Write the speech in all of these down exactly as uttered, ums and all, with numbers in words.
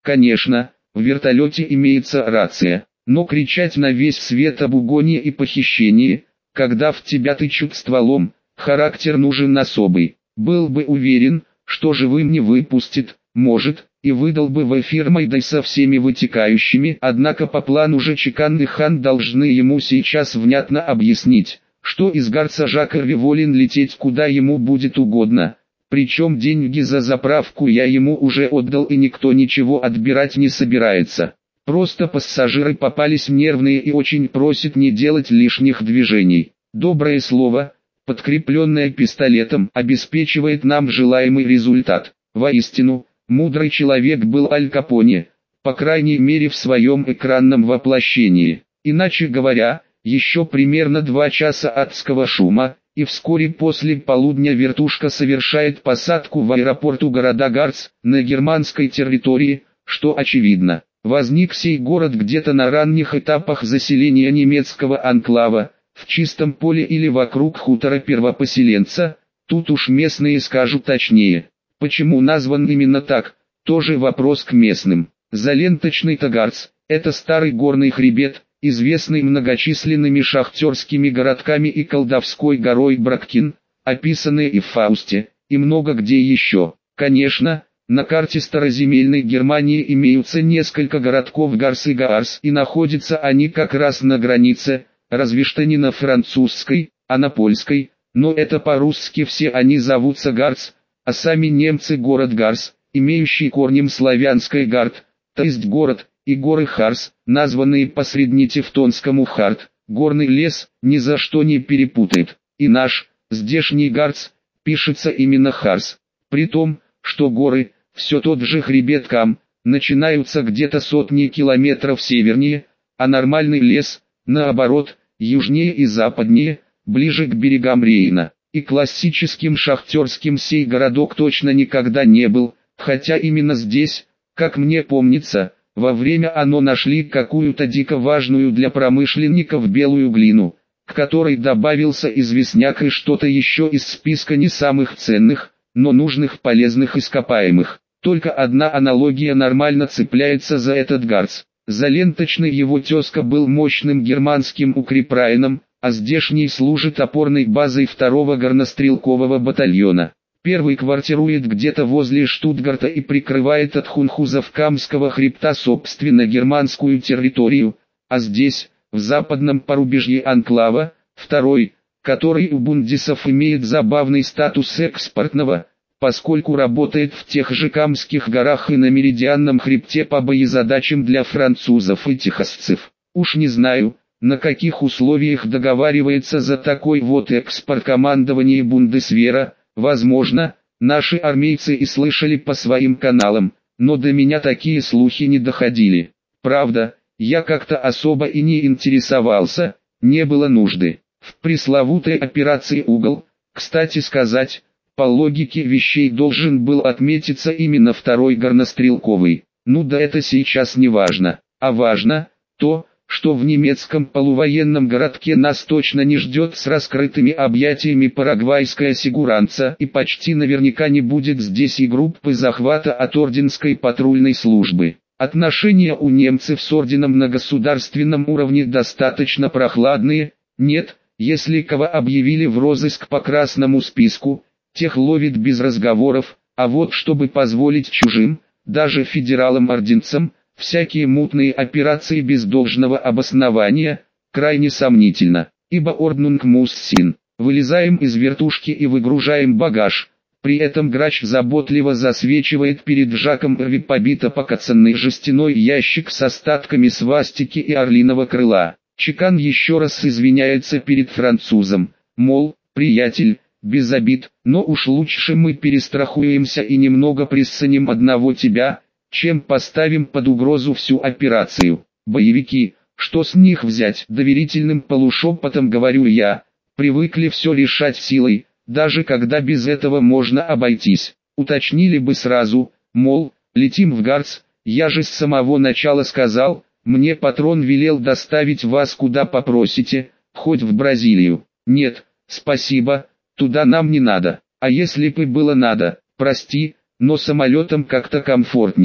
Конечно, в вертолете имеется рация, но кричать на весь свет об угоне и похищении, когда в тебя тычут стволом, характер нужен особый. Был бы уверен, что живым не выпустит, может, и выдал бы в эфир Майдай со всеми вытекающими, однако по плану же чеканный хан должны ему сейчас внятно объяснить, что из Гарца Жакарви волен лететь куда ему будет угодно. Причем деньги за заправку я ему уже отдал и никто ничего отбирать не собирается. Просто пассажиры попались нервные и очень просят не делать лишних движений. Доброе слово, подкрепленное пистолетом, обеспечивает нам желаемый результат. Воистину, мудрый человек был Аль Капоне, по крайней мере в своем экранном воплощении. Иначе говоря, еще примерно два часа адского шума, и вскоре после полудня вертушка совершает посадку в аэропорту города Гарц, на германской территории, что очевидно. Возник сей город где-то на ранних этапах заселения немецкого анклава, в чистом поле или вокруг хутора первопоселенца, тут уж местные скажут точнее. Почему назван именно так, тоже вопрос к местным. Заленточный-то Гарц, это старый горный хребет, известный многочисленными шахтерскими городками и колдовской горой Браккин, описанные и в Фаусте, и много где еще. Конечно, на карте староземельной Германии имеются несколько городков Гарс и Гаарс, и находятся они как раз на границе, разве что не на французской, а на польской, но это по-русски все они зовутся Гарц, а сами немцы город Гарс, имеющий корнем славянской Гард, то есть город, и горы Харс, названные по среднетевтонскому Харт, горный лес, ни за что не перепутает. И наш, здешний Гарц, пишется именно Харс. При том, что горы, все тот же хребет Кам, начинаются где-то сотни километров севернее, а нормальный лес, наоборот, южнее и западнее, ближе к берегам Рейна. И классическим шахтерским сей городок точно никогда не был, хотя именно здесь, как мне помнится, во время оно нашли какую-то дико важную для промышленников белую глину, к которой добавился известняк и что-то еще из списка не самых ценных, но нужных полезных ископаемых. Только одна аналогия нормально цепляется за этот Гарц. Заленточный его тезка был мощным германским укрепрайоном, а здешний служит опорной базой второго горнострелкового батальона. Первый квартирует где-то возле Штутгарта и прикрывает от хунхузов Камского хребта собственно германскую территорию, а здесь, в западном порубежье анклава, второй, который у бундесов имеет забавный статус экспортного, поскольку работает в тех же Камских горах и на Меридианном хребте по боезадачам для французов и техасцев. Уж не знаю, на каких условиях договаривается за такой вот экспорт командование Бундесвера. Возможно, наши армейцы и слышали по своим каналам, но до меня такие слухи не доходили. Правда, я как-то особо и не интересовался, не было нужды. В пресловутой операции «Угол», кстати сказать, по логике вещей должен был отметиться именно второй горнострелковый. Ну да это сейчас не важно, а важно то, что в немецком полувоенном городке нас точно не ждет с раскрытыми объятиями парагвайская сигуранца, и почти наверняка не будет здесь и группы захвата от орденской патрульной службы. Отношения у немцев с орденом на государственном уровне достаточно прохладные, нет, если кого объявили в розыск по красному списку, тех ловит без разговоров, а вот чтобы позволить чужим, даже федералам-орденцам, всякие мутные операции без должного обоснования, крайне сомнительно, ибо Орднунг мус син. Вылезаем из вертушки и выгружаем багаж. При этом грач заботливо засвечивает перед Жаком Рви побито покоцанный жестяной ящик с остатками свастики и орлиного крыла. Чекан еще раз извиняется перед французом, мол, приятель, без обид, но уж лучше мы перестрахуемся и немного присценим одного тебя, чем поставим под угрозу всю операцию. Боевики, что с них взять? Доверительным полушепотом говорю я, привыкли все решать силой, даже когда без этого можно обойтись. Уточнили бы сразу, мол, летим в Гарц, я же с самого начала сказал, мне патрон велел доставить вас куда попросите, хоть в Бразилию. Нет, спасибо, туда нам не надо. А если бы было надо, прости, но самолетом как-то комфортнее.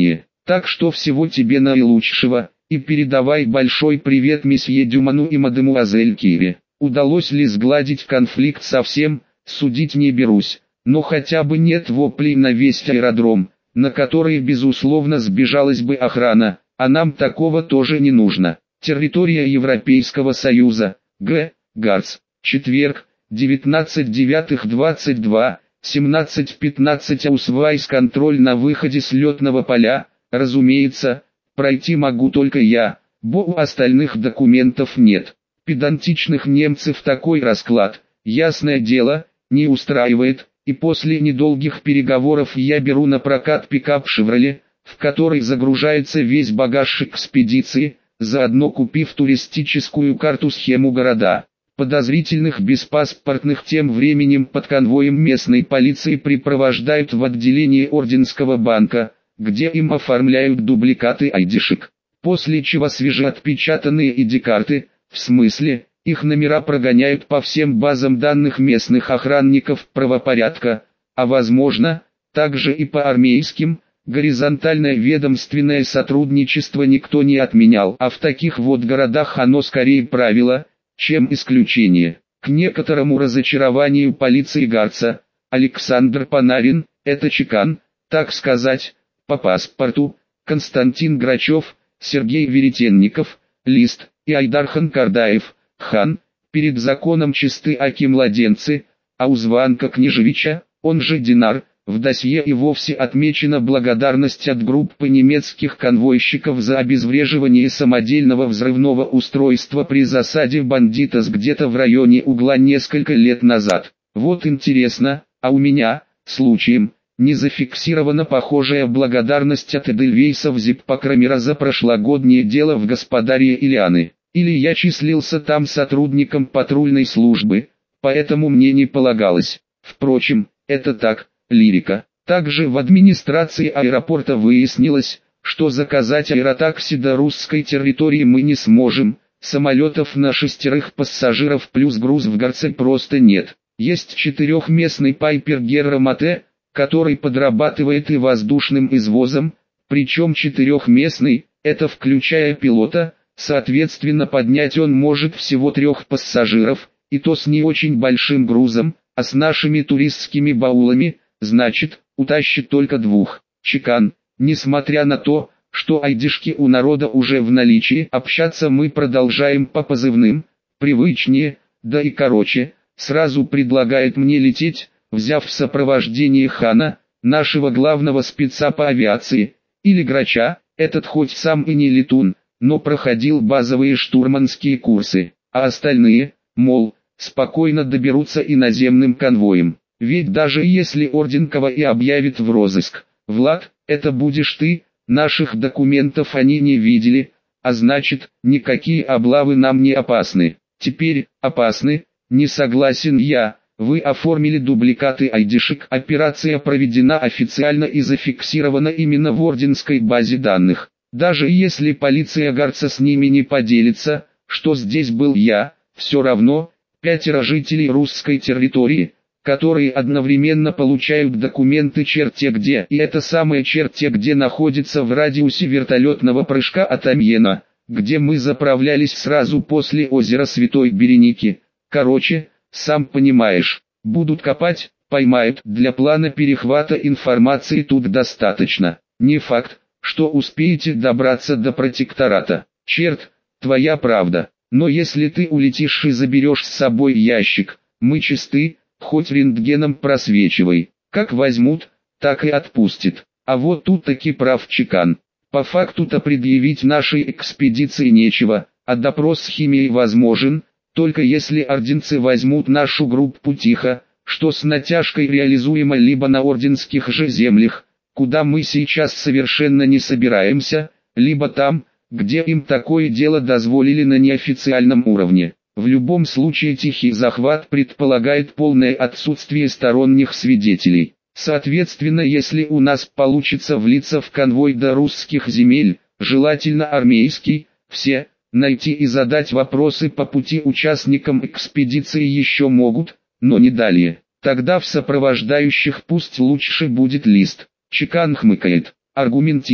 Так что всего тебе наилучшего, и передавай большой привет месье Дюману и мадемуазель Кире. Удалось ли сгладить конфликт совсем, судить не берусь, но хотя бы нет воплей на весь аэродром, на который безусловно сбежалась бы охрана, а нам такого тоже не нужно. Территория Европейского Союза, Г. Гарц, четверг, девятнадцать девятого двадцать два, семнадцать пятнадцать Аусвайс контроль на выходе с летного поля, разумеется, пройти могу только я, бо у остальных документов нет. Педантичных немцев такой расклад, ясное дело, не устраивает, и после недолгих переговоров я беру на прокат пикап «Шевроле», в который загружается весь багаж экспедиции, заодно купив туристическую карту-схему города. Подозрительных беспаспортных тем временем под конвоем местной полиции припровождают в отделение Орденского банка, где им оформляют дубликаты айдишек, после чего свежеотпечатанные ай ди-карты, в смысле, их номера прогоняют по всем базам данных местных охранников правопорядка, а возможно, также и по армейским. Горизонтальное ведомственное сотрудничество никто не отменял, а в таких вот городах оно скорее правило, чем исключение. К некоторому разочарованию полиции Гарца, Александр Панарин, это чекан, так сказать, по паспорту, Константин Грачев, Сергей Веретенников, Лист, и Айдархан Кардаев, хан, перед законом чисты аки младенцы, а у Званка Княжевича, он же Динар, в досье и вовсе отмечена благодарность от группы немецких конвойщиков за обезвреживание самодельного взрывного устройства при засаде бандитов где-то в районе угла несколько лет назад. Вот интересно, а у меня, случаем, не зафиксирована похожая благодарность от Эдельвейса в Зиппокрамера за прошлогоднее дело в Господаре Ильяны. Или я числился там сотрудником патрульной службы, поэтому мне не полагалось. Впрочем, это так, лирика. Также в администрации аэропорта выяснилось, что заказать аэротакси до русской территории мы не сможем, самолетов на шестерых пассажиров плюс груз в Гарце просто нет. Есть четырехместный Пайпер Герра Мате, который подрабатывает и воздушным извозом, причем четырехместный, это включая пилота, соответственно поднять он может всего трех пассажиров, и то с не очень большим грузом, а с нашими туристскими баулами, значит, утащит только двух. Чекан, несмотря на то, что айдишки у народа уже в наличии, общаться мы продолжаем по позывным, привычнее, да и короче, сразу предлагает мне лететь, взяв в сопровождение хана, нашего главного спеца по авиации, или Грача, этот хоть сам и не летун, но проходил базовые штурманские курсы, а остальные, мол, спокойно доберутся и наземным конвоем. Ведь даже если Орденкова и объявит в розыск, Влад, это будешь ты, наших документов они не видели, а значит, никакие облавы нам не опасны. Теперь, опасны, не согласен я, вы оформили дубликаты айдишек, операция проведена официально и зафиксирована именно в Орденской базе данных. Даже если полиция Гарца с ними не поделится, что здесь был я, все равно, пятеро жителей русской территории, которые одновременно получают документы черте где, и это самое черте где находится в радиусе вертолетного прыжка от Амьена, где мы заправлялись сразу после озера Святой Береники. Короче, сам понимаешь, будут копать, поймают, для плана перехвата информации тут достаточно. Не факт, что успеете добраться до протектората. Черт, твоя правда, но если ты улетишь и заберешь с собой ящик, мы чисты, хоть рентгеном просвечивай. Как возьмут, так и отпустит. А вот тут таки прав чекан. По факту-то предъявить нашей экспедиции нечего, а допрос с химией возможен, только если орденцы возьмут нашу группу тихо, что с натяжкой реализуемо либо на орденских же землях, куда мы сейчас совершенно не собираемся, либо там, где им такое дело дозволили на неофициальном уровне. В любом случае тихий захват предполагает полное отсутствие сторонних свидетелей. Соответственно, если у нас получится влиться в конвой до русских земель, желательно армейский, все, найти и задать вопросы по пути участникам экспедиции еще могут, но не далее. Тогда в сопровождающих пусть лучше будет Лист. Чекан хмыкает. Аргументируй.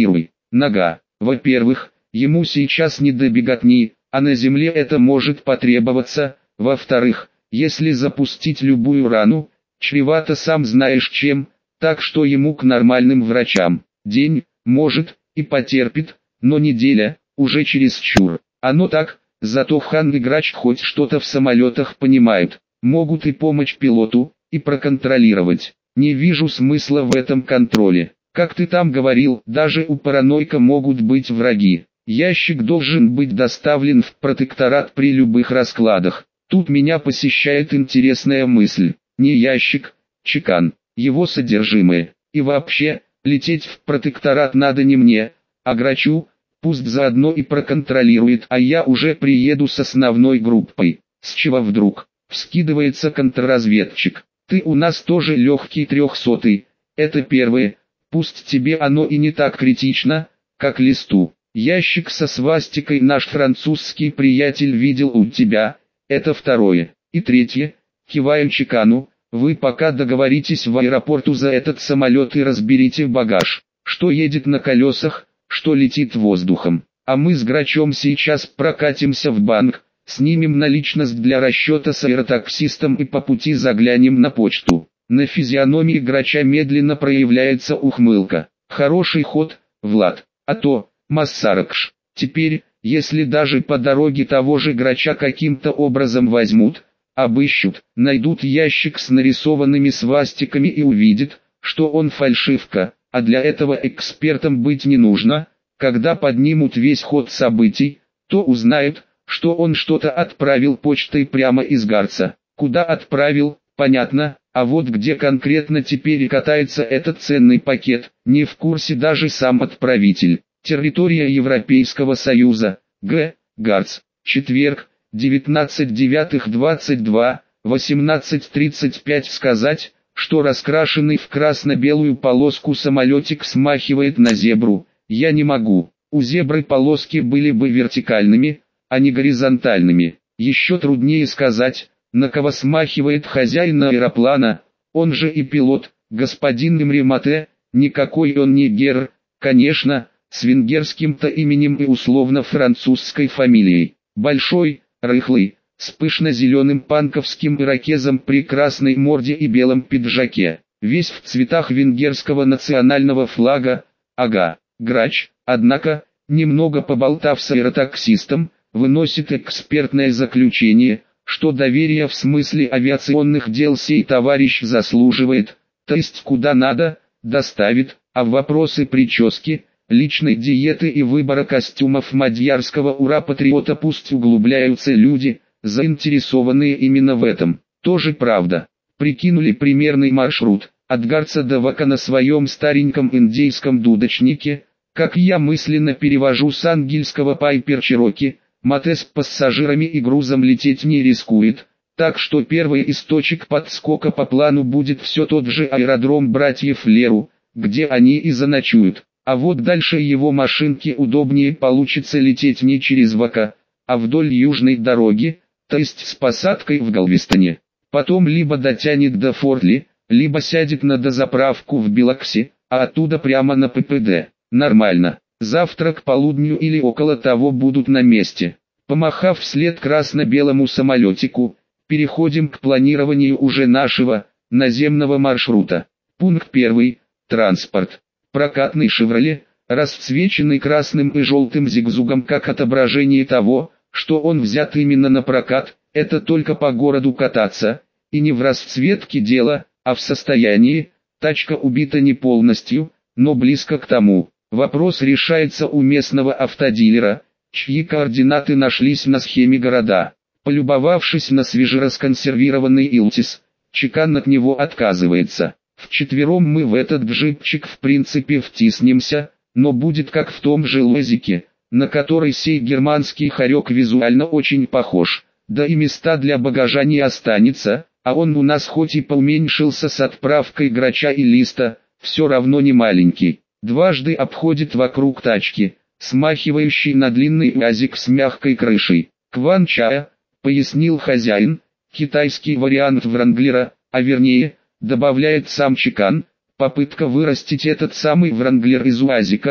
Нога. Во-первых, ему сейчас не до беготни, а на земле это может потребоваться. Во-вторых, если запустить любую рану, чревато сам знаешь чем, так что ему к нормальным врачам. День, может, и потерпит, но неделя, уже чересчур. Оно так, зато Хан и Грач хоть что-то в самолетах понимают, могут и помочь пилоту, и проконтролировать. Не вижу смысла в этом контроле. Как ты там говорил, даже у паранойка могут быть враги. Ящик должен быть доставлен в протекторат при любых раскладах. Тут меня посещает интересная мысль. Не ящик, чекан, его содержимое. И вообще, лететь в протекторат надо не мне, а Грачу, пусть заодно и проконтролирует, а я уже приеду с основной группой. С чего вдруг? Вскидывается контрразведчик. Ты у нас тоже легкий трехсотый. Это первое, пусть тебе оно и не так критично, как листу. Ящик со свастикой наш французский приятель видел у тебя. Это второе. И третье, киваю чекану, вы пока договоритесь в аэропорту за этот самолет и разберите багаж, что едет на колесах, что летит воздухом. А мы с Грачом сейчас прокатимся в банк, снимем наличность для расчета с аэротаксистом и по пути заглянем на почту. На физиономии Грача медленно проявляется ухмылка. Хороший ход, Влад, а то, Массаракш, теперь, если даже по дороге того же Грача каким-то образом возьмут, обыщут, найдут ящик с нарисованными свастиками и увидят, что он фальшивка, а для этого экспертом быть не нужно. Когда поднимут весь ход событий, то узнают, что он что-то отправил почтой прямо из Гарца. Куда отправил, понятно, а вот где конкретно теперь катается этот ценный пакет, не в курсе даже сам отправитель. Территория Европейского Союза, Г. Гарц, четверг, девятнадцать девятых двадцать два, восемнадцать тридцать пять. Сказать, что раскрашенный в красно-белую полоску самолетик смахивает на зебру, я не могу. У зебры полоски были бы вертикальными, а не горизонтальными. Еще труднее сказать, на кого смахивает хозяин аэроплана, он же и пилот, господин Имре Мате. Никакой он не гер, конечно, с венгерским-то именем и условно-французской фамилией. Большой, рыхлый, с пышно-зеленым панковским ирокезом при красной морде и белом пиджаке. Весь в цветах венгерского национального флага. Ага, Грач, однако, немного поболтав с аэротаксистом, выносит экспертное заключение, что доверия в смысле авиационных дел сей товарищ заслуживает, то есть куда надо, доставит, а в вопросы прически, личной диеты и выбора костюмов мадьярского ура-патриота пусть углубляются люди, заинтересованные именно в этом. Тоже правда. Прикинули примерный маршрут, от Гарца до Вака на своем стареньком индейском дудочнике, как я мысленно перевожу с ангельского Пайпер Чироки. Мате с пассажирами и грузом лететь не рискует, так что первый из точек подскока по плану будет все тот же аэродром братьев Леру, где они и заночуют. А вот дальше его машинке удобнее получится лететь не через Вака, а вдоль южной дороги, то есть с посадкой в Галвестоне. Потом либо дотянет до Фортли, либо сядет на дозаправку в Билоксе, а оттуда прямо на ППД. Нормально. Завтра к полудню или около того будут на месте. Помахав вслед красно-белому самолетику, переходим к планированию уже нашего, наземного маршрута. Пункт первый. Транспорт. Прокатный «Шевроле», расцвеченный красным и желтым зигзагом как отображение того, что он взят именно на прокат, это только по городу кататься, и не в расцветке дело, а в состоянии, тачка убита не полностью, но близко к тому. Вопрос решается у местного автодилера, чьи координаты нашлись на схеме города. Полюбовавшись на свежерасконсервированный Илтис, чекан от него отказывается. Вчетвером мы в этот джипчик в принципе втиснемся, но будет как в том же лозике, на который сей германский хорек визуально очень похож. Да и места для багажа не останется, а он у нас хоть и поуменьшился с отправкой Грача и Листа, все равно не маленький. Дважды обходит вокруг тачки, смахивающий на длинный УАЗик с мягкой крышей. Кван-чая, пояснил хозяин, китайский вариант Вранглера, а вернее, добавляет сам чекан, попытка вырастить этот самый Вранглер из УАЗика,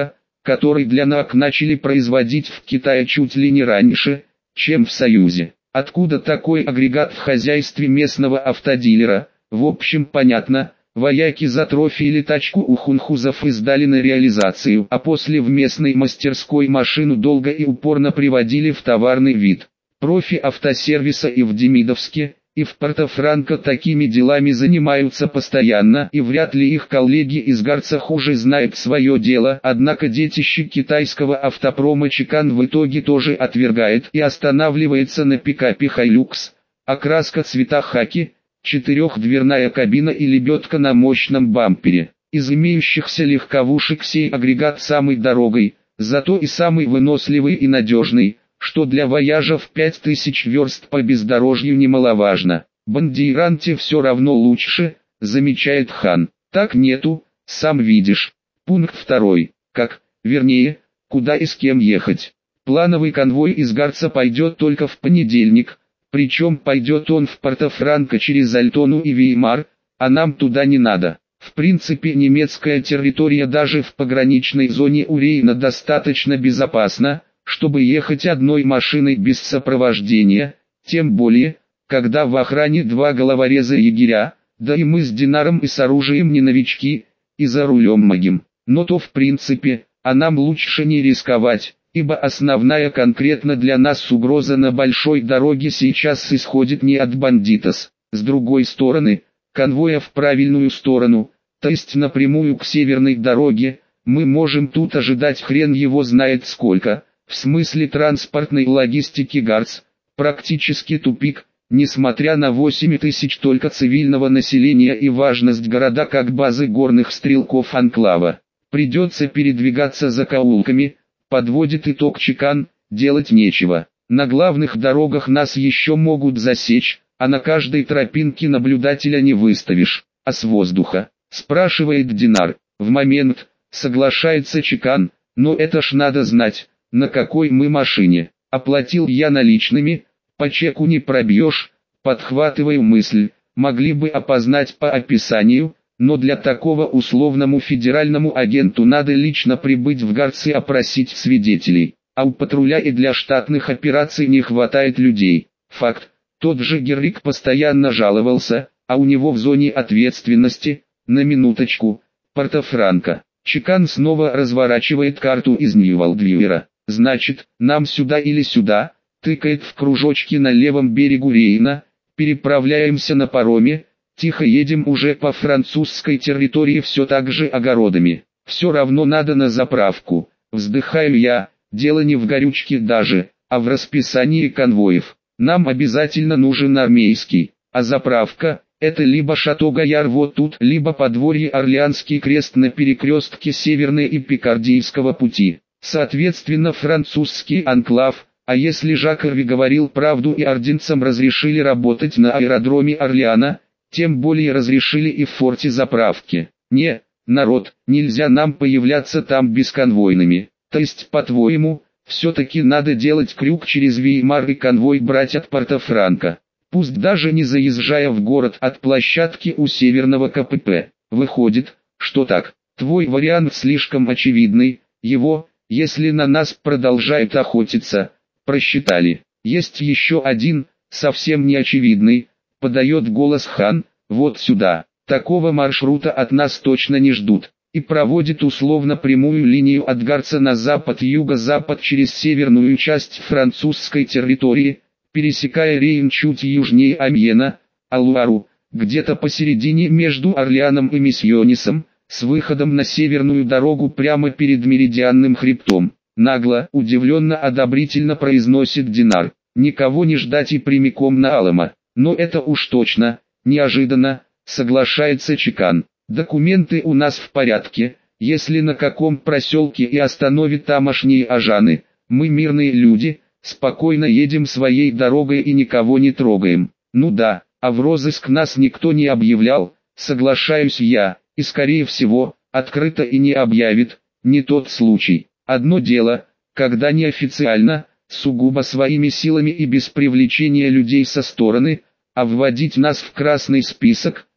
который для НАК начали производить в Китае чуть ли не раньше, чем в Союзе. Откуда такой агрегат в хозяйстве местного автодилера? В общем понятно, вояки затрофили тачку у хунхузов и сдали на реализацию, а после в местной мастерской машину долго и упорно приводили в товарный вид. Профи автосервиса и в Демидовске, и в Порто-Франко такими делами занимаются постоянно, и вряд ли их коллеги из Гарца хуже знают свое дело. Однако детище китайского автопрома Чикан в итоге тоже отвергает и останавливается на пикапе Hilux, окраска цвета хаки, четырехдверная кабина и лебедка на мощном бампере. Из имеющихся легковушек сей агрегат самый дорогой, зато и самый выносливый и надежный, что для вояжа в пять тысяч верст по бездорожью немаловажно. Бандейранте все равно лучше, замечает Хан. Так нету, сам видишь. Пункт второй. Как, вернее, куда и с кем ехать. Плановый конвой из Гарца пойдет только в понедельник, причем пойдет он в Порто-Франко через Альтону и Веймар, а нам туда не надо. В принципе немецкая территория даже в пограничной зоне у Рейна достаточно безопасна, чтобы ехать одной машиной без сопровождения, тем более, когда в охране два головореза-егеря, да и мы с Динаром и с оружием не новички, и за рулем могим. Но то в принципе, а нам лучше не рисковать, ибо основная конкретно для нас угроза на большой дороге сейчас исходит не от бандитос. С другой стороны, конвоя в правильную сторону, то есть напрямую к северной дороге, мы можем тут ожидать хрен его знает сколько. В смысле транспортной логистики Гарц, практически тупик, несмотря на восемь тысяч только цивильного населения и важность города как базы горных стрелков анклава. Придется передвигаться закоулками, подводит итог Чикан, делать нечего. На главных дорогах нас еще могут засечь, а на каждой тропинке наблюдателя не выставишь. А с воздуха, спрашивает Динар. В момент, соглашается Чикан, но это ж надо знать. На какой мы машине? Оплатил я наличными, по чеку не пробьешь, подхватываю мысль, могли бы опознать по описанию, но для такого условному федеральному агенту надо лично прибыть в Гарц и опросить свидетелей, а у патруля и для штатных операций не хватает людей. Факт, тот же Геррик постоянно жаловался, а у него в зоне ответственности, на минуточку, Порто-Франко. Чикан снова разворачивает карту из Нью-Валдвивера. Значит, нам сюда или сюда, тыкает в кружочки на левом берегу Рейна, переправляемся на пароме, тихо едем уже по французской территории все так же огородами. Все равно надо на заправку, вздыхаю я, дело не в горючке даже, а в расписании конвоев. Нам обязательно нужен армейский, а заправка, это либо Шато-Гояр вот тут, либо подворье Орлеанский крест на перекрестке Северной и Пикардийского пути. Соответственно французский анклав, а если Жак Эрви говорил правду и ординцам разрешили работать на аэродроме Орлеана, тем более разрешили и в форте заправки. Не, народ, нельзя нам появляться там бесконвойными. То есть по-твоему, все-таки надо делать крюк через Веймар и конвой брать от Порто-Франко. Пусть даже не заезжая в город от площадки у северного ка пэ пэ. Выходит, что так, твой вариант слишком очевидный, его, если на нас продолжают охотиться, просчитали. Есть еще один, совсем неочевидный, подает голос Хан, вот сюда. Такого маршрута от нас точно не ждут. И проводит условно прямую линию от Гарца на запад-юго-запад через северную часть французской территории, пересекая Рейн чуть южнее Амьена, Алуару, где-то посередине между Орлеаном и Миссионисом, с выходом на северную дорогу прямо перед Меридианным хребтом. Нагло, удивленно-одобрительно произносит Динар. Никого не ждать и прямиком на Алама. Но это уж точно, неожиданно, соглашается Чикан. Документы у нас в порядке, если на каком проселке и остановит тамошние ажаны. Мы мирные люди, спокойно едем своей дорогой и никого не трогаем. Ну да, а в розыск нас никто не объявлял, соглашаюсь я, и скорее всего, открыто и не объявит, не тот случай. Одно дело, когда неофициально, сугубо своими силами и без привлечения людей со стороны, а вводить нас в красный список,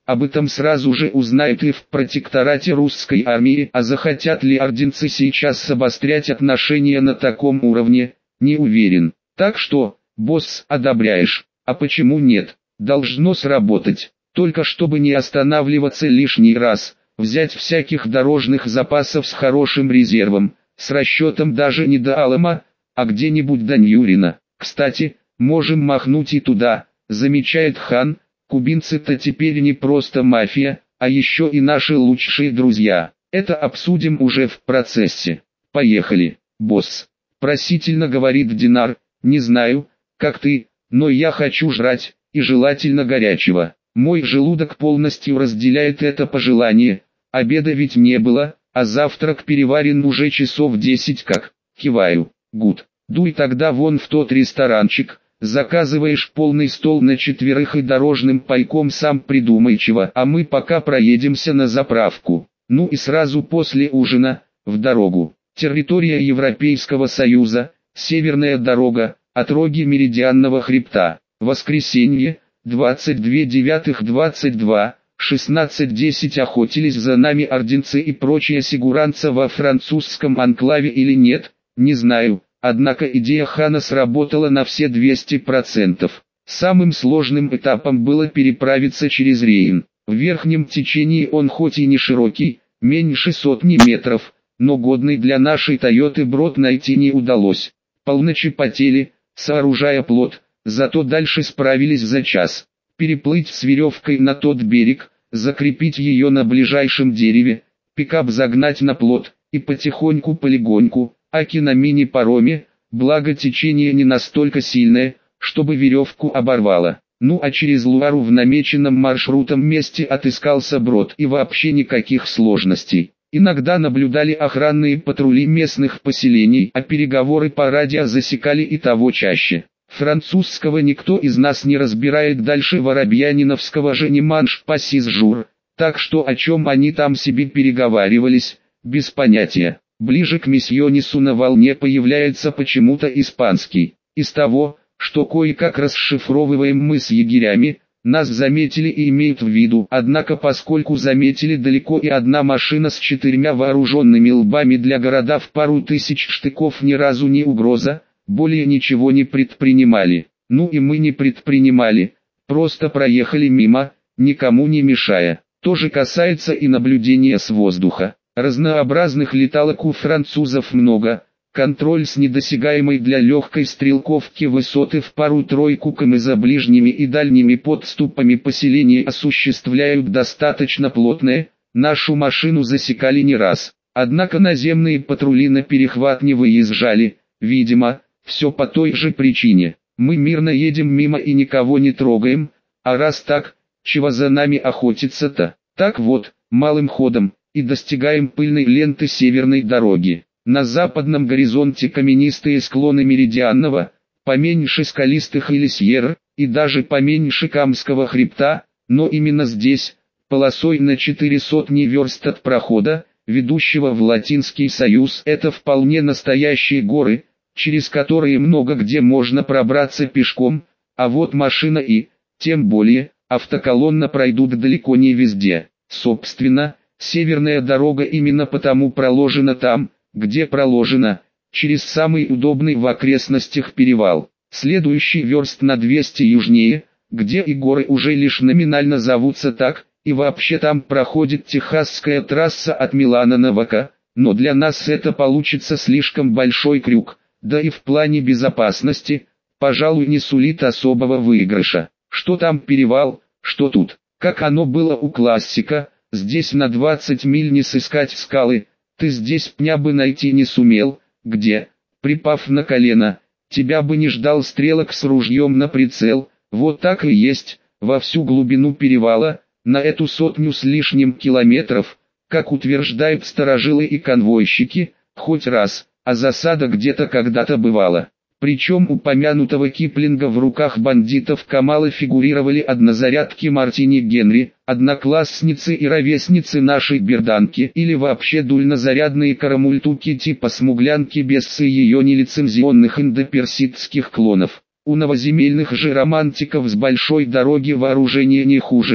об этом сразу же узнают и в протекторате русской армии, а захотят ли орденцы сейчас обострять отношения на таком уровне, не уверен. Так что, босс, одобряешь, а почему нет, должно сработать, только чтобы не останавливаться лишний раз, взять всяких дорожных запасов с хорошим резервом, с расчетом даже не до Алама, а где-нибудь до Ньюрина. Кстати, можем махнуть и туда, замечает Хан, кубинцы-то теперь не просто мафия, а еще и наши лучшие друзья. Это обсудим уже в процессе. Поехали, босс. Просительно говорит Динар, не знаю, как ты, но я хочу жрать, и желательно горячего. Мой желудок полностью разделяет это пожелание, обеда ведь не было, а завтрак переварен уже часов десять как. Киваю, гуд, дуй тогда вон в тот ресторанчик, заказываешь полный стол на четверых и дорожным пайком сам придумай чего, а мы пока проедемся на заправку. Ну и сразу после ужина, в дорогу. Территория Европейского Союза, Северная дорога, отроги Меридианного хребта. Воскресенье, двадцать два девятых двадцать два, шестнадцать десять. Охотились за нами орденцы и прочая сигуранца во французском анклаве или нет, не знаю, однако идея Хана сработала на все двести процентов. Самым сложным этапом было переправиться через Рейн. В верхнем течении он хоть и не широкий, меньше сотни метров, но годный для нашей Тойоты брод найти не удалось. Полночи потели, сооружая плот, зато дальше справились за час. Переплыть с веревкой на тот берег, закрепить ее на ближайшем дереве, пикап загнать на плот, и потихоньку полегоньку, аки на мини-пароме, благо течение не настолько сильное, чтобы веревку оборвало. Ну а через Луару в намеченном маршрутом месте отыскался брод и вообще никаких сложностей. Иногда наблюдали охранные патрули местных поселений, а переговоры по радио засекали и того чаще. Французского никто из нас не разбирает дальше воробьяниновского же не манш пассис жур, так что о чем они там себе переговаривались, без понятия. Ближе к Миссионису на волне появляется почему-то испанский. Из того, что кое-как расшифровываем мы с егерями, нас заметили и имеют в виду, однако поскольку заметили далеко и одна машина с четырьмя вооруженными лбами для города в пару тысяч штыков ни разу не угроза, более ничего не предпринимали. Ну и мы не предпринимали, просто проехали мимо, никому не мешая. То же касается и наблюдения с воздуха. Разнообразных леталок у французов много, контроль с недосягаемой для легкой стрелковки высоты в пару-тройку км за ближними и дальними подступами поселений осуществляют достаточно плотное, нашу машину засекали не раз. Однако наземные патрули на перехват не выезжали, видимо, все по той же причине. Мы мирно едем мимо и никого не трогаем, а раз так, чего за нами охотиться-то? Так вот, малым ходом, и достигаем пыльной ленты северной дороги. На западном горизонте каменистые склоны Меридианного, поменьше скалистых или Сьерр, и даже поменьше Камского хребта, но именно здесь, полосой на четыре сотни верст от прохода, ведущего в Латинский Союз, это вполне настоящие горы, через которые много где можно пробраться пешком, а вот машина и, тем более, автоколонна пройдут далеко не везде. Собственно, северная дорога именно потому проложена там, где проложена, через самый удобный в окрестностях перевал. Следующий верст на двести южнее, где и горы уже лишь номинально зовутся так, и вообще там проходит Техасская трасса от Милана на Вака, но для нас это получится слишком большой крюк, да и в плане безопасности, пожалуй, не сулит особого выигрыша. Что там перевал, что тут, как оно было у классика, здесь на двадцать миль не сыскать скалы, ты здесь пня бы найти не сумел, где, припав на колено, тебя бы не ждал стрелок с ружьем на прицел, вот так и есть, во всю глубину перевала, на эту сотню с лишним километров, как утверждают старожилы и конвойщики, хоть раз, а засада где-то когда-то бывала. Причем упомянутого Киплинга в руках бандитов Камала фигурировали однозарядки Мартини Генри, одноклассницы и ровесницы нашей берданки или вообще дульнозарядные карамультуки типа смуглянки Бессы и ее нелицензионных индоперсидских клонов. У новоземельных же романтиков с большой дороги вооружение не хуже,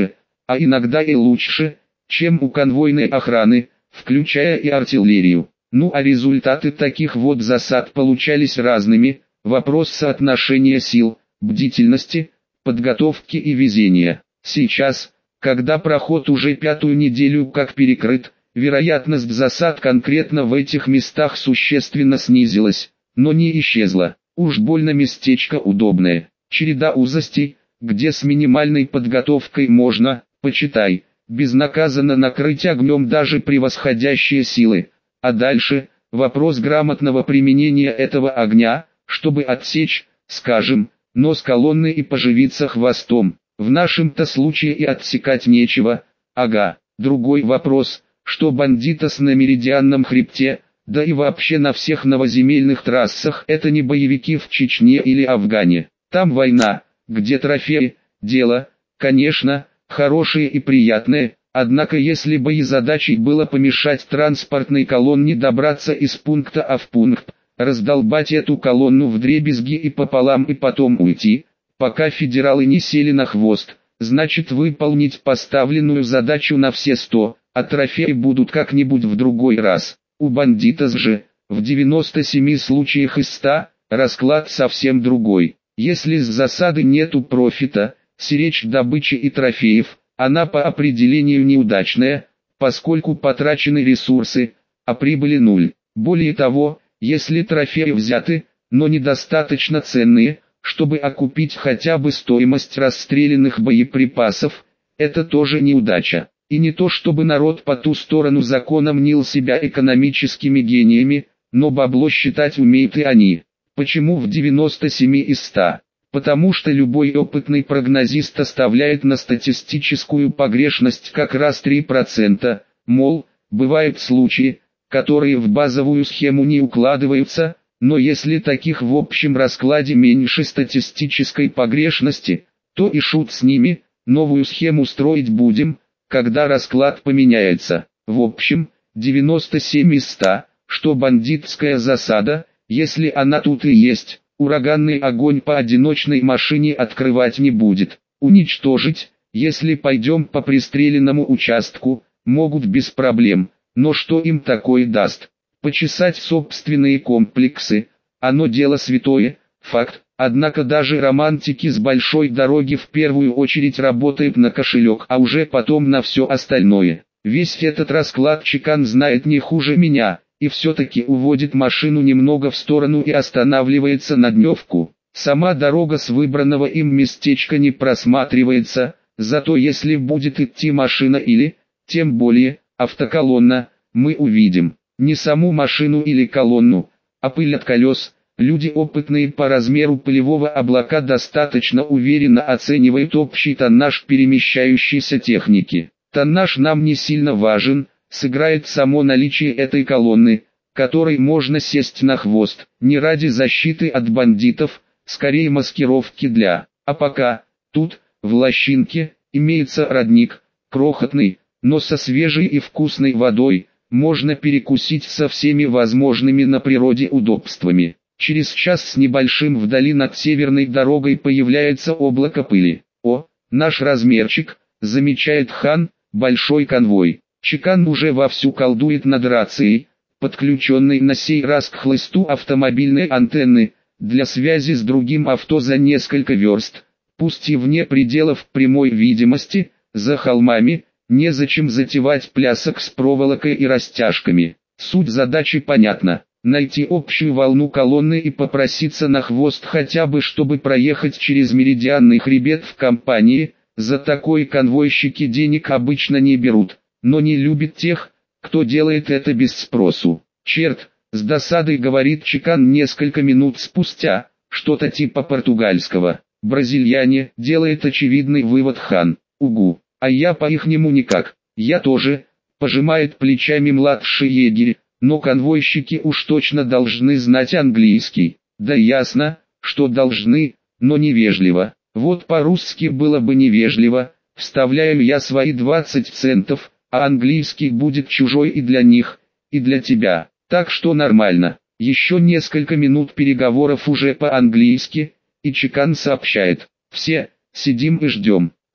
а иногда и лучше, чем у конвойной охраны, включая и артиллерию. Ну а результаты таких вот засад получались разными, вопрос соотношения сил, бдительности, подготовки и везения. Сейчас, когда проход уже пятую неделю как перекрыт, вероятность засад конкретно в этих местах существенно снизилась, но не исчезла. Уж больно местечко удобное. Череда узостей, где с минимальной подготовкой можно, почитай, безнаказанно накрыть огнем даже превосходящие силы. А дальше, вопрос грамотного применения этого огня, чтобы отсечь, скажем, нос колонны и поживиться хвостом. В нашем-то случае и отсекать нечего. Ага, другой вопрос, что бандитос на Меридианном хребте, да и вообще на всех новоземельных трассах, это не боевики в Чечне или Афгане. Там война, где трофеи, дело, конечно, хорошее и приятное, однако если боезадачей было помешать транспортной колонне добраться из пункта А в пункт, раздолбать эту колонну вдребезги и пополам и потом уйти, пока федералы не сели на хвост, значит выполнить поставленную задачу на все сто, а трофеи будут как-нибудь в другой раз. У бандитов же, в девяноста семи случаях из ста, расклад совсем другой. Если с засады нету профита, сиречь добычи и трофеев, она по определению неудачная, поскольку потрачены ресурсы, а прибыли нуль. Более того, если трофеи взяты, но недостаточно ценные, чтобы окупить хотя бы стоимость расстрелянных боеприпасов, это тоже неудача. И не то чтобы народ по ту сторону закона мнил себя экономическими гениями, но бабло считать умеют и они. Почему в девяноста семи из ста? Потому что любой опытный прогнозист оставляет на статистическую погрешность как раз три процента, мол, бывают случаи, которые в базовую схему не укладываются, но если таких в общем раскладе меньше статистической погрешности, то и шут с ними, новую схему строить будем, когда расклад поменяется. В общем, девяносто семь из ста, что бандитская засада, если она тут и есть, ураганный огонь по одиночной машине открывать не будет. Уничтожить, если пойдем по пристреленному участку, могут без проблем, но что им такое даст? Почесать собственные комплексы, оно дело святое, факт, однако даже романтики с большой дороги в первую очередь работают на кошелек, а уже потом на все остальное. Весь этот расклад Чекан знает не хуже меня, и все-таки уводит машину немного в сторону и останавливается на дневку. Сама дорога с выбранного им местечка не просматривается, зато если будет идти машина или, тем более, автоколонна, мы увидим не саму машину или колонну, а пыль от колес. Люди, опытные по размеру пылевого облака, достаточно уверенно оценивают общий тоннаж перемещающейся техники. Тоннаж нам не сильно важен, сыграет само наличие этой колонны, которой можно сесть на хвост, не ради защиты от бандитов, скорее маскировки для. А пока, тут, в лощинке, имеется родник, крохотный, но со свежей и вкусной водой, можно перекусить со всеми возможными на природе удобствами. Через час с небольшим вдали над северной дорогой появляется облако пыли. О, наш размерчик, замечает Хан, большой конвой. Чекан уже вовсю колдует над рацией, подключенной на сей раз к хлысту автомобильной антенны, для связи с другим авто за несколько верст, пусть и вне пределов прямой видимости, за холмами. Незачем затевать плясок с проволокой и растяжками. Суть задачи понятна. Найти общую волну колонны и попроситься на хвост хотя бы, чтобы проехать через Меридианный хребет в компании. За такой конвойщики денег обычно не берут, но не любят тех, кто делает это без спросу. Черт, с досадой говорит Чекан несколько минут спустя, что-то типа португальского. Бразильяне, делает очевидный вывод Хан. Угу. А я по-ихнему никак. Я тоже, пожимает плечами младший егерь, но конвойщики уж точно должны знать английский. Да ясно, что должны, но невежливо. Вот по-русски было бы невежливо, вставляю я свои двадцать центов, а английский будет чужой и для них, и для тебя. Так что нормально. Еще несколько минут переговоров уже по-английски, и Чекан сообщает: все, сидим и ждем.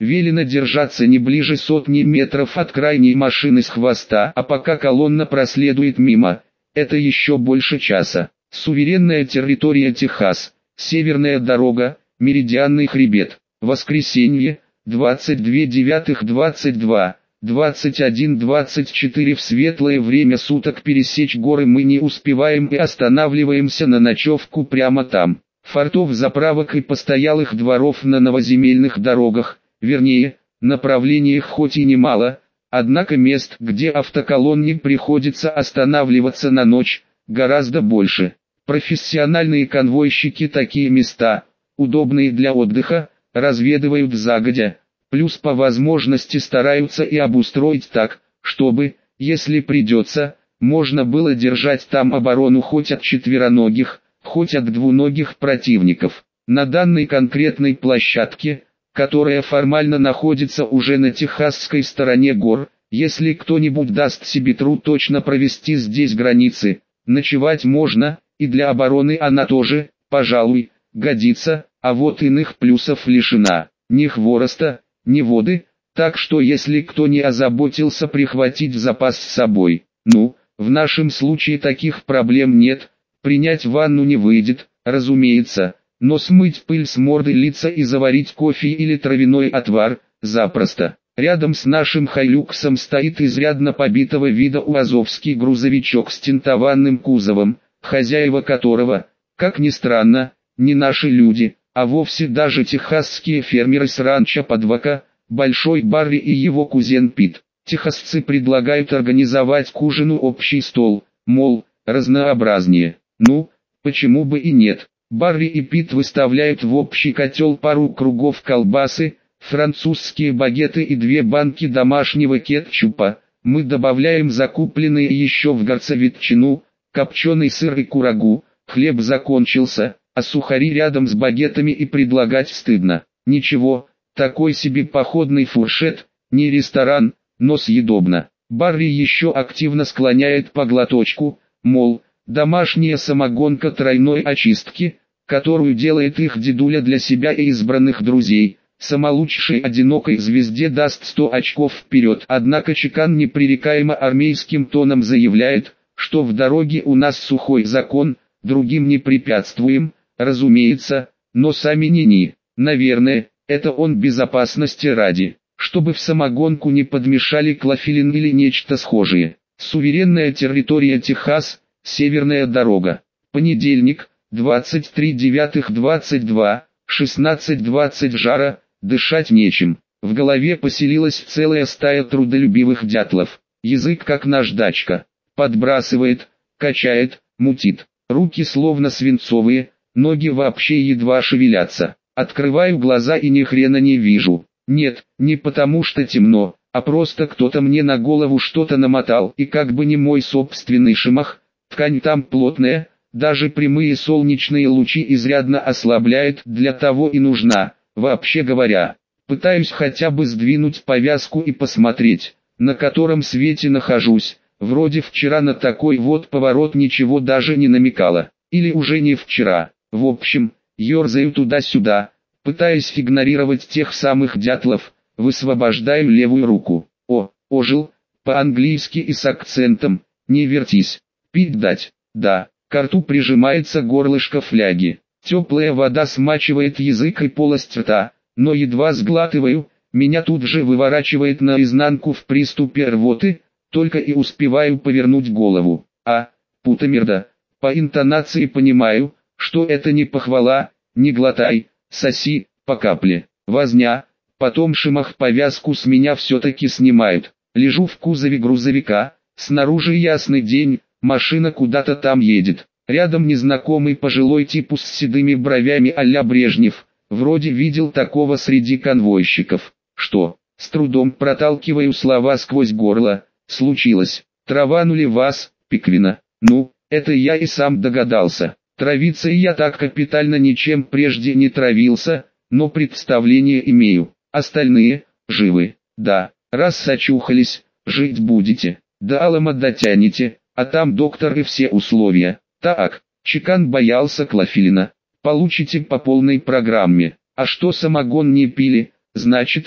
Велено держаться не ближе сотни метров от крайней машины с хвоста, а пока колонна проследует мимо, это еще больше часа. Суверенная территория Техас, северная дорога, Меридианный хребет. Воскресенье, двадцать две девятых двадцать два, двадцать один двадцать четыре. В светлое время суток пересечь горы мы не успеваем и останавливаемся на ночевку прямо там. Фортов, заправок и постоялых дворов на новоземельных дорогах, вернее, направлениях хоть и немало, однако мест, где автоколонне приходится останавливаться на ночь, гораздо больше. Профессиональные конвойщики такие места, удобные для отдыха, разведывают загодя, плюс по возможности стараются и обустроить так, чтобы, если придется, можно было держать там оборону хоть от четвероногих, хоть от двуногих противников. На данной конкретной площадке, которая формально находится уже на техасской стороне гор, если кто-нибудь даст себе труд точно провести здесь границы, ночевать можно, и для обороны она тоже, пожалуй, годится, а вот иных плюсов лишена, ни хвороста, ни воды, так что если кто не озаботился прихватить запас с собой, ну, в нашем случае таких проблем нет, принять ванну не выйдет, разумеется, но смыть пыль с морды лица и заварить кофе или травяной отвар, запросто. Рядом с нашим Хайлюксом стоит изрядно побитого вида уазовский грузовичок с тентованным кузовом, хозяева которого, как ни странно, не наши люди, а вовсе даже техасские фермеры с ранчо под Вака, Большой Барри и его кузен Пит. Техасцы предлагают организовать к ужину общий стол, мол, разнообразнее. Ну, почему бы и нет. Барри и Пит выставляют в общий котел пару кругов колбасы, французские багеты и две банки домашнего кетчупа. Мы добавляем закупленные еще в горце ветчину, копченый сыр и курагу. Хлеб закончился, а сухари рядом с багетами и предлагать стыдно. Ничего, такой себе походный фуршет, не ресторан, но съедобно. Барри еще активно склоняет по глоточку, мол, домашняя самогонка тройной очистки, которую делает их дедуля для себя и избранных друзей. Самолучшей одинокой звезде даст сто очков вперед. Однако Чекан непререкаемо армейским тоном заявляет, что в дороге у нас сухой закон, другим не препятствуем, разумеется, но сами не-не. Наверное, это он безопасности ради, чтобы в самогонку не подмешали клофелин или нечто схожее. Суверенная территория Техас, северная дорога. Понедельник, двадцать три девятых двадцать два, шестнадцать двадцать жара, дышать нечем. В голове поселилась целая стая трудолюбивых дятлов. Язык как наждачка. Подбрасывает, качает, мутит. Руки словно свинцовые, ноги вообще едва шевелятся. Открываю глаза и ни хрена не вижу. Нет, не потому что темно, а просто кто-то мне на голову что-то намотал. И как бы не мой собственный шимах, ткань там плотная, даже прямые солнечные лучи изрядно ослабляет, для того и нужна. Вообще говоря, пытаюсь хотя бы сдвинуть повязку и посмотреть, на котором свете нахожусь. Вроде вчера на такой вот поворот ничего даже не намекало. Или уже не вчера. В общем, ерзаю туда-сюда, пытаясь игнорировать тех самых дятлов, высвобождаю левую руку. О, ожил, по-английски и с акцентом, не вертись. Пить дать, да, к рту прижимается горлышко фляги. Теплая вода смачивает язык и полость рта, но едва сглатываю, меня тут же выворачивает наизнанку в приступе рвоты, только и успеваю повернуть голову. А, путамерда, по интонации понимаю, что это не похвала, не глотай, соси, по капле. Возня, потом шимах повязку с меня все-таки снимают. Лежу в кузове грузовика, снаружи ясный день, машина куда-то там едет. Рядом незнакомый пожилой типус с седыми бровями а-ля Брежнев, вроде видел такого среди конвойщиков. Что, с трудом проталкиваю слова сквозь горло. Случилось, траванули вас, Пиквина. Ну, это я и сам догадался. Травиться я так капитально ничем прежде не травился, но представление имею. Остальные, живы, да, раз сочухались, жить будете, до Алама дотянете, а там доктор и все условия. Так, Чекан боялся клофелина. Получите по полной программе. А что самогон не пили, значит,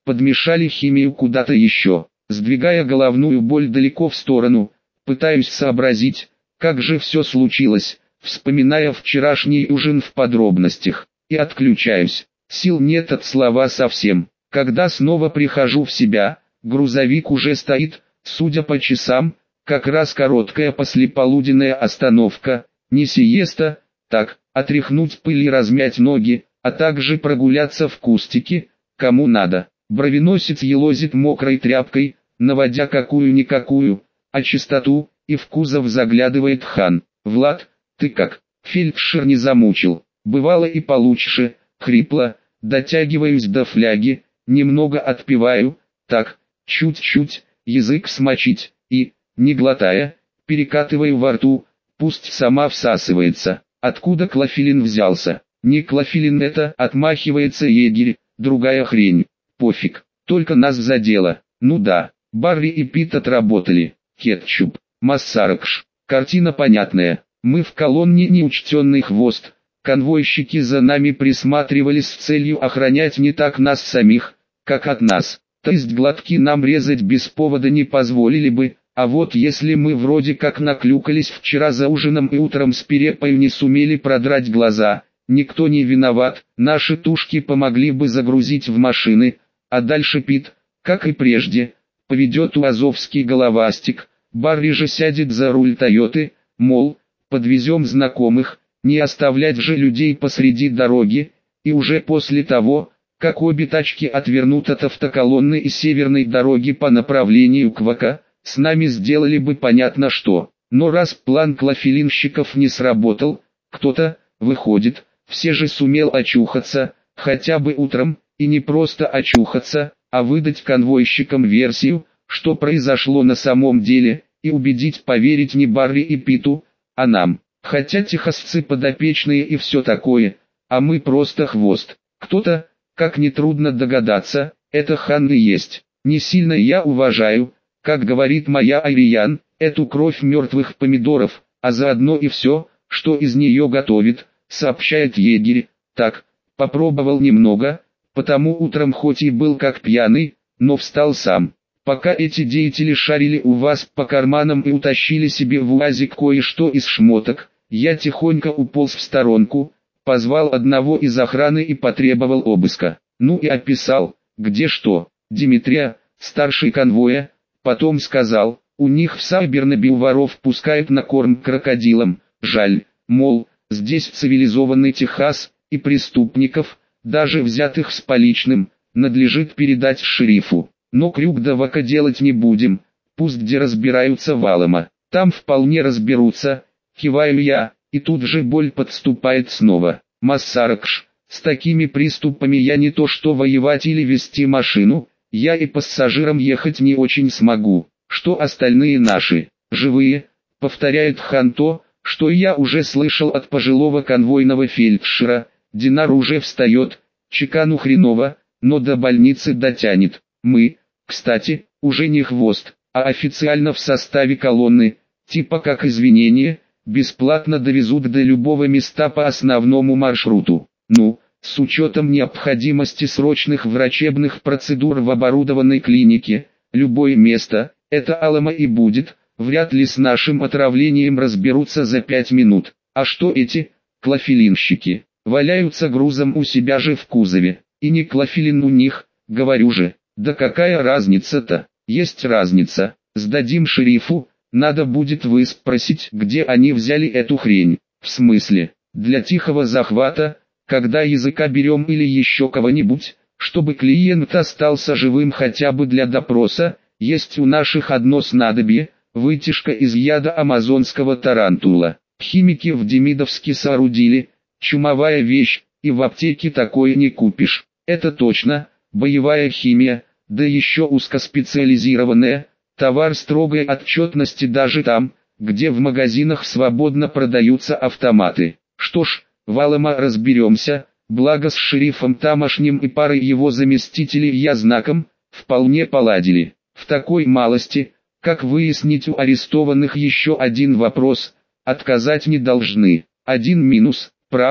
подмешали химию куда-то еще. Сдвигая головную боль далеко в сторону, пытаюсь сообразить, как же все случилось, вспоминая вчерашний ужин в подробностях, и отключаюсь. Сил нет от слова совсем. Когда снова прихожу в себя, грузовик уже стоит, судя по часам, как раз короткая послеполуденная остановка, не сиеста, так, отряхнуть пыль и размять ноги, а также прогуляться в кустике, кому надо. Бровеносец елозит мокрой тряпкой, наводя какую-никакую, а чистоту, и в кузов заглядывает Хан. «Влад, ты как?» Фельдшер не замучил. «Бывало и получше», хрипло, дотягиваюсь до фляги, немного отпиваю, так, чуть-чуть, язык смочить, и, не глотая, перекатываю во рту, пусть сама всасывается. Откуда клофелин взялся? Не клофелин это, отмахивается егерь, другая хрень. Пофиг, только нас задело. Ну да, Барри и Пит отработали. Кетчуп, Массаракш. Картина понятная. Мы в колонне неучтенный хвост. Конвойщики за нами присматривались с целью охранять не так нас самих, как от нас. То есть глотки нам резать без повода не позволили бы, а вот если мы вроде как наклюкались вчера за ужином и утром с перепою не сумели продрать глаза, никто не виноват, наши тушки помогли бы загрузить в машины, а дальше Пит, как и прежде, поведет уазовский головастик, Барри же сядет за руль Тойоты, мол, подвезем знакомых, не оставлять же людей посреди дороги, и уже после того, как обе тачки отвернут от автоколонны и северной дороги по направлению к Вака, с нами сделали бы понятно что. Но раз план клофелинщиков не сработал, кто-то, выходит, все же сумел очухаться, хотя бы утром, и не просто очухаться, а выдать конвойщикам версию, что произошло на самом деле, и убедить поверить не Барри и Питу, а нам. Хотя техасцы подопечные и все такое, а мы просто хвост. Кто-то, как нетрудно догадаться, это Хан и есть. Не сильно я уважаю, как говорит моя Айриян, эту кровь мертвых помидоров, а заодно и все, что из нее готовит, сообщает егерь. Так, попробовал немного, потому утром хоть и был как пьяный, но встал сам. Пока эти деятели шарили у вас по карманам и утащили себе в УАЗик кое-что из шмоток, я тихонько уполз в сторонку, позвал одного из охраны и потребовал обыска. Ну и описал, где что. Димитрия, старший конвоя, потом сказал, у них в Сайбернебе воров пускают на корм крокодилам, жаль, мол, здесь цивилизованный Техас, и преступников, даже взятых с поличным, надлежит передать шерифу. Но крюк до Вака делать не будем, пусть где разбираются в Алама, там вполне разберутся, киваю я, и тут же боль подступает снова. Массаракш, с такими приступами я не то что воевать или вести машину, я и пассажирам ехать не очень смогу. Что остальные наши, живые, повторяет Хан то, что я уже слышал от пожилого конвойного фельдшера. Динар уже встает, чекану хреново, но до больницы дотянет. Мы, кстати, уже не хвост, а официально в составе колонны, типа как извинение, бесплатно довезут до любого места по основному маршруту. Ну, с учетом необходимости срочных врачебных процедур в оборудованной клинике, любое место, это Алама и будет, вряд ли с нашим отравлением разберутся за пять минут. А что эти, клофелинщики, валяются грузом у себя же в кузове, и не клофелин у них, говорю же. Да какая разница-то? Есть разница. Сдадим шерифу, надо будет выспросить, где они взяли эту хрень. В смысле, для тихого захвата, когда языка берем или еще кого-нибудь, чтобы клиент остался живым хотя бы для допроса, есть у наших одно снадобье, вытяжка из яда амазонского тарантула. Химики в Демидовске соорудили, чумовая вещь, и в аптеке такое не купишь. Это точно, боевая химия. Да еще узкоспециализированная, товар строгой отчетности даже там, где в магазинах свободно продаются автоматы. Что ж, в Алама разберемся, благо с шерифом тамошним и парой его заместителей я знаком, вполне поладили. В такой малости, как выяснить у арестованных еще один вопрос, отказать не должны. Один минус, правда,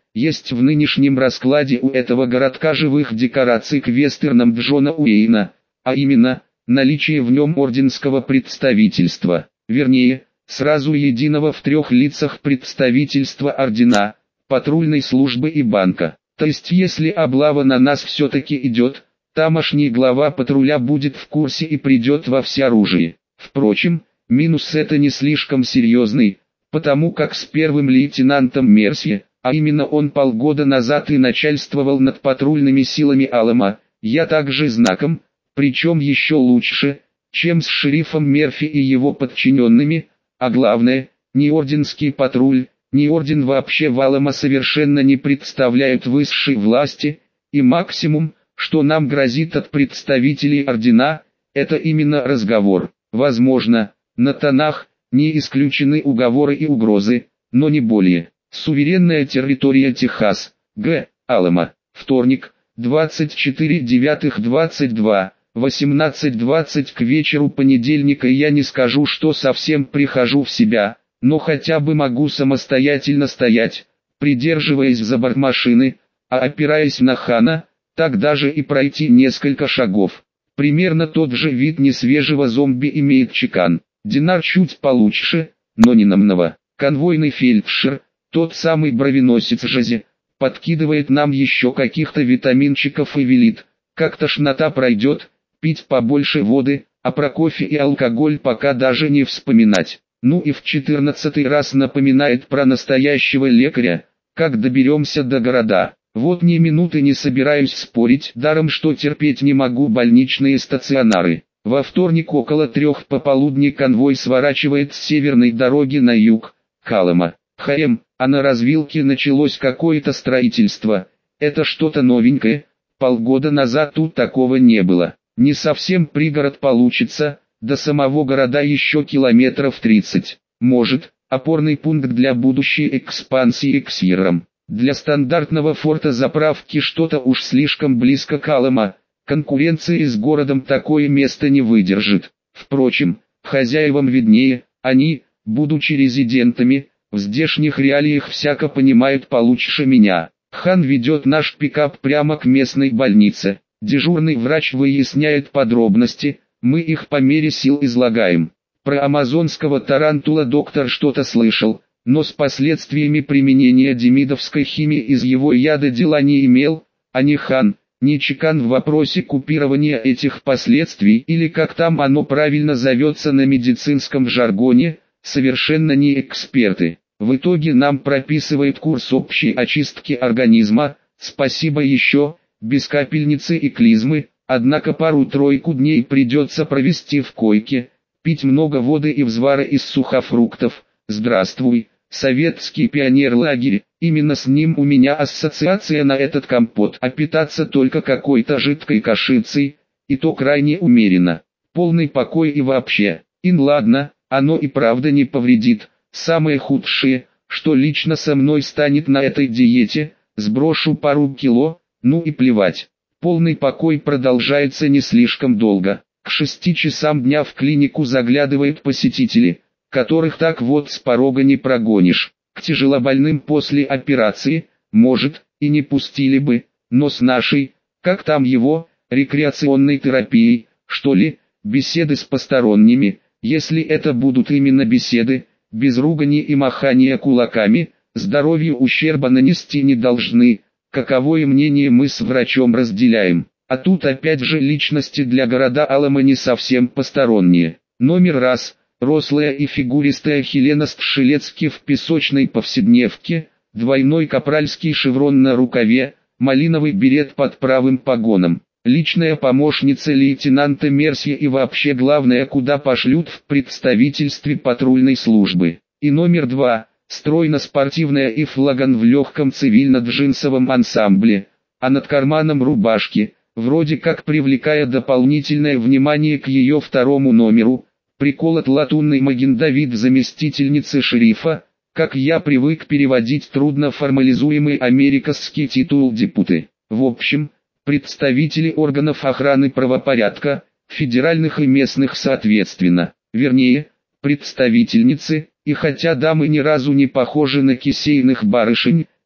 есть в нынешнем раскладе у этого городка живых декораций к вестернам Джона Уэйна, а именно, наличие в нем орденского представительства, вернее, сразу единого в трех лицах представительства ордена, патрульной службы и банка. То есть если облава на нас все-таки идет, тамошний глава патруля будет в курсе и придет во всеоружии. Впрочем, минус это не слишком серьезный, потому как с первым лейтенантом Мерси, а именно он полгода назад и начальствовал над патрульными силами Алама, я также знаком, причем еще лучше, чем с шерифом Мерфи и его подчиненными, а главное, ни орденский патруль, ни орден вообще в Алама совершенно не представляют высшей власти, и максимум, что нам грозит от представителей ордена, это именно разговор. Возможно, на тонах, не исключены уговоры и угрозы, но не более. Суверенная территория Техас, Г. Алама. Вторник, двадцать четыре девятого двадцать два, восемнадцать двадцать к вечеру понедельника. Я не скажу, что совсем прихожу в себя, но хотя бы могу самостоятельно стоять, придерживаясь за борт машины, а опираясь на Хана, так даже и пройти несколько шагов. Примерно тот же вид несвежего зомби имеет Чекан. Динар чуть получше, но не намного. Конвойный фельдшер, тот самый бровеносец Жази, подкидывает нам еще каких-то витаминчиков и велит, как тошнота пройдет, пить побольше воды, а про кофе и алкоголь пока даже не вспоминать. Ну и в четырнадцатый раз напоминает про настоящего лекаря, как доберемся до города. Вот ни минуты не собираюсь спорить, даром что терпеть не могу больничные стационары. Во вторник около трех пополудни конвой сворачивает с северной дороги на юг, к Алама. ХМ, а на развилке началось какое-то строительство. Это что-то новенькое, полгода назад тут такого не было. Не совсем пригород получится, до самого города еще километров тридцать. Может, опорный пункт для будущей экспансии к Сьеррам. Для стандартного форта заправки что-то уж слишком близко к Алама. Конкуренции с городом такое место не выдержит. Впрочем, хозяевам виднее, они, будучи резидентами, в здешних реалиях всяко понимают получше меня. Хан ведет наш пикап прямо к местной больнице. Дежурный врач выясняет подробности, мы их по мере сил излагаем. Про амазонского тарантула доктор что-то слышал, но с последствиями применения демидовской химии из его яда дела не имел, а ни Хан, ни Чекан в вопросе купирования этих последствий, или как там оно правильно зовется на медицинском жаргоне, совершенно не эксперты. В итоге нам прописывает курс общей очистки организма, спасибо еще, без капельницы и клизмы, однако пару-тройку дней придется провести в койке, пить много воды и взвара из сухофруктов. Здравствуй, советский пионер-лагерь, именно с ним у меня ассоциация на этот компот. А питаться только какой-то жидкой кашицей, и то крайне умеренно. Полный покой и вообще, ин ладно, оно и правда не повредит. Самое худшее, что лично со мной станет на этой диете, сброшу пару кило, ну и плевать. Полный покой продолжается не слишком долго. К шести часам дня в клинику заглядывают посетители, которых так вот с порога не прогонишь. К тяжелобольным после операции, может, и не пустили бы, но с нашей, как там его, рекреационной терапией, что ли, беседы с посторонними, если это будут именно беседы, без ругани и махания кулаками, здоровью ущерба нанести не должны, каковое мнение мы с врачом разделяем. А тут опять же личности для города Алама не совсем посторонние. Номер раз, рослая и фигуристая Хелена Стрелецки в песочной повседневке, двойной капральский шеврон на рукаве, малиновый берет под правым погоном. Личная помощница лейтенанта Мерси и вообще главное, куда пошлют в представительстве патрульной службы. И номер два, стройно-спортивная и флаган в легком цивильно-джинсовом ансамбле, а над карманом рубашки, вроде как привлекая дополнительное внимание к ее второму номеру, приколот латунный Маген-Давид заместительницы шерифа, как я привык переводить трудно формализуемый американский титул депуты. В общем, представители органов охраны правопорядка, федеральных и местных соответственно, вернее, представительницы, и хотя дамы ни разу не похожи на кисейных барышень,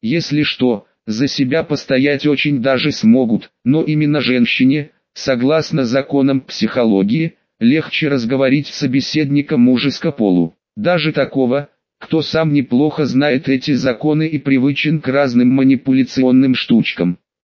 Если что, за себя постоять очень даже смогут, но именно женщине, согласно законам психологии, легче разговорить с собеседником мужеского полу. Даже такого, кто сам неплохо знает эти законы и привычен к разным манипуляционным штучкам.